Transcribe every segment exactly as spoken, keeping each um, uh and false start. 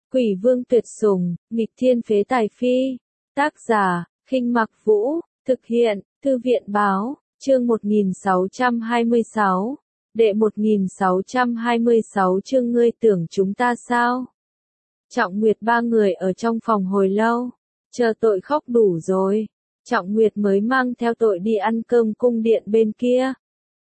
Quỷ vương tuyệt sủng, nghịch thiên phế tài phi. Tác giả, Khinh Mặc Vũ, thực hiện, Thư viện báo, chương một nghìn sáu trăm hai mươi sáu. Đệ một nghìn sáu trăm hai mươi sáu chương ngươi tưởng chúng ta sao? Trọng Nguyệt ba người ở trong phòng hồi lâu, chờ tội khóc đủ rồi. Trọng Nguyệt mới mang theo tội đi ăn cơm cung điện bên kia.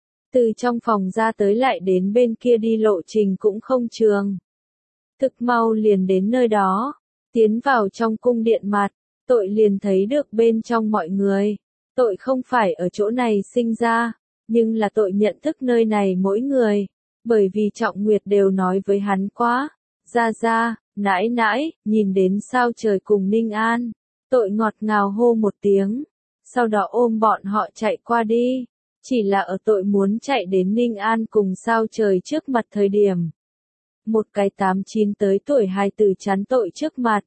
Từ trong phòng ra tới lại đến bên kia đi lộ trình cũng không trường. Thực mau liền đến nơi đó, tiến vào trong cung điện mặt, tội liền thấy được bên trong mọi người. Tội không phải ở chỗ này sinh ra, nhưng là tội nhận thức nơi này mỗi người, bởi vì Trọng Nguyệt đều nói với hắn quá. Ra ra, nãi nãi, nhìn đến sao trời cùng Ninh An. Tội ngọt ngào hô một tiếng, sau đó ôm bọn họ chạy qua đi. Chỉ là ở tội muốn chạy đến Ninh An cùng sao trời trước mặt thời điểm. Một cái tám chín tới tuổi hài tử chắn tội trước mặt.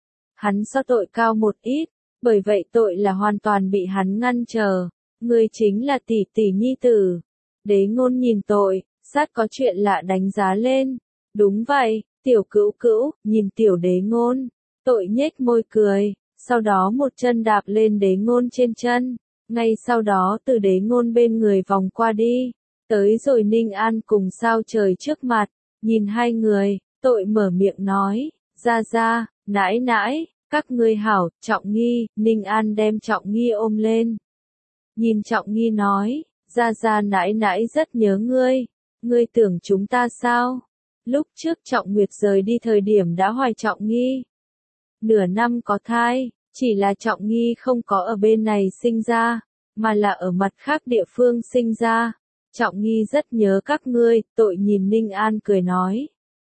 Hắn so tội cao một ít, bởi vậy tội là hoàn toàn bị hắn ngăn trở. Người chính là tỷ tỷ nhi tử. Đế Ngôn nhìn tội, sát có chuyện lạ đánh giá lên. Đúng vậy, tiểu cữu cữu, nhìn tiểu Đế Ngôn. Tội nhếch môi cười, sau đó một chân đạp lên Đế Ngôn trên chân. Ngay sau đó từ Đế Ngôn bên người vòng qua đi, tới rồi Ninh An cùng sao trời trước mặt, nhìn hai người, tội mở miệng nói, ra ra, nãi nãi, các ngươi hảo, Trọng Nghi. Ninh An đem Trọng Nghi ôm lên. Nhìn Trọng Nghi nói, ra ra nãi nãi rất nhớ ngươi, ngươi tưởng chúng ta sao? Lúc trước Trọng Nguyệt rời đi thời điểm đã hoài Trọng Nghi. Nửa năm có thai, chỉ là Trọng Nghi không có ở bên này sinh ra, mà là ở mặt khác địa phương sinh ra. Trọng Nghi rất nhớ các ngươi, tội nhìn Ninh An cười nói.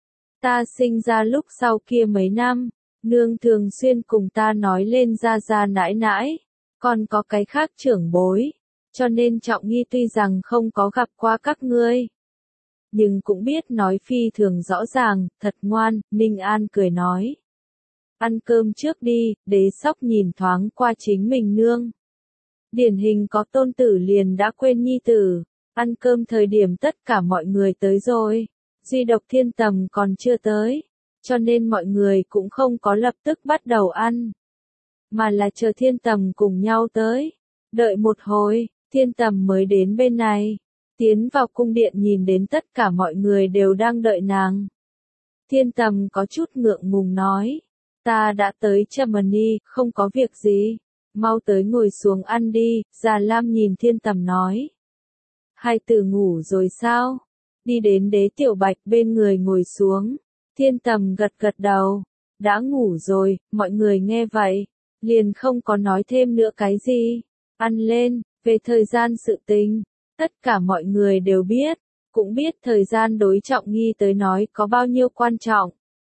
Ta sinh ra lúc sau kia mấy năm, nương thường xuyên cùng ta nói lên ra ra nãi nãi, còn có cái khác trưởng bối, cho nên Trọng Nghi tuy rằng không có gặp qua các ngươi, nhưng cũng biết nói phi thường rõ ràng, thật ngoan. Ninh An cười nói. Ăn cơm trước đi. Đế Sóc nhìn thoáng qua chính mình nương. Điển hình có tôn tử liền đã quên nhi tử. Ăn cơm thời điểm tất cả mọi người tới rồi, duy độc Thiên Tầm còn chưa tới, cho nên mọi người cũng không có lập tức bắt đầu ăn, mà là chờ Thiên Tầm cùng nhau tới. Đợi một hồi, Thiên Tầm mới đến bên này, tiến vào cung điện nhìn đến tất cả mọi người đều đang đợi nàng. Thiên Tầm có chút ngượng ngùng nói, ta đã tới Germany, không có việc gì, mau tới ngồi xuống ăn đi. Già Lam nhìn Thiên Tầm nói. Hai tử ngủ rồi sao? Đi đến Đế Tiểu Bạch bên người ngồi xuống. Thiên Tầm gật gật đầu. Đã ngủ rồi. Mọi người nghe vậy, liền không có nói thêm nữa cái gì. Ăn lên. Về thời gian sự tình, tất cả mọi người đều biết, cũng biết thời gian đối Trọng Nghi tới nói có bao nhiêu quan trọng.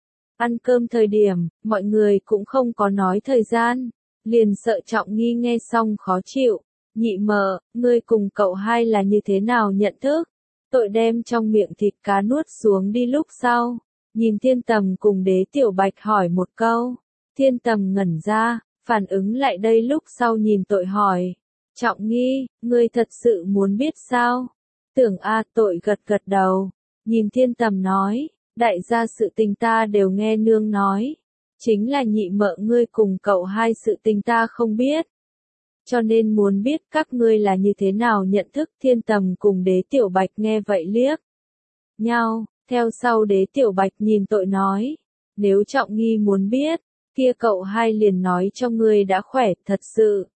Ăn cơm thời điểm, mọi người cũng không có nói thời gian, liền sợ Trọng Nghi nghe xong khó chịu. Nhị mợ, ngươi cùng cậu hai là như thế nào nhận thức? Tội đem trong miệng thịt cá nuốt xuống đi lúc sau. Nhìn Thiên Tầm cùng Đế Tiểu Bạch hỏi một câu. Thiên Tầm ngẩn ra, phản ứng lại đây lúc sau nhìn tội hỏi. Trọng Nghi, ngươi thật sự muốn biết sao? Tưởng A. Tội gật gật đầu. Nhìn Thiên Tầm nói, đại gia sự tình ta đều nghe nương nói. Chính là nhị mợ ngươi cùng cậu hai sự tình ta không biết. Cho nên muốn biết các ngươi là như thế nào nhận thức. Thiên Tầm cùng Đế Tiểu Bạch nghe vậy liếc nhau, theo sau Đế Tiểu Bạch nhìn tội nói, nếu Trọng Nghi muốn biết, kia cậu hai liền nói cho ngươi đã khỏe, thật sự.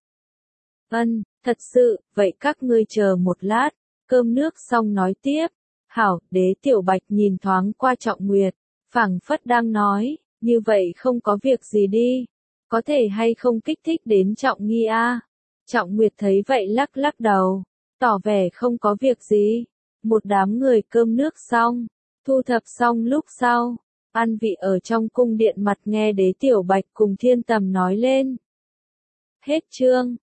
Ân, thật sự, vậy các ngươi chờ một lát, cơm nước xong nói tiếp. Hảo. Đế Tiểu Bạch nhìn thoáng qua Trọng Nguyệt, phảng phất đang nói, như vậy không có việc gì đi, có thể hay không kích thích đến Trọng Nghi a? Trọng Nguyệt thấy vậy lắc lắc đầu, tỏ vẻ không có việc gì. Một đám người cơm nước xong, thu thập xong lúc sau, ăn vị ở trong cung điện mặt nghe Đế Tiểu Bạch cùng Thiên Tầm nói lên. Hết chương.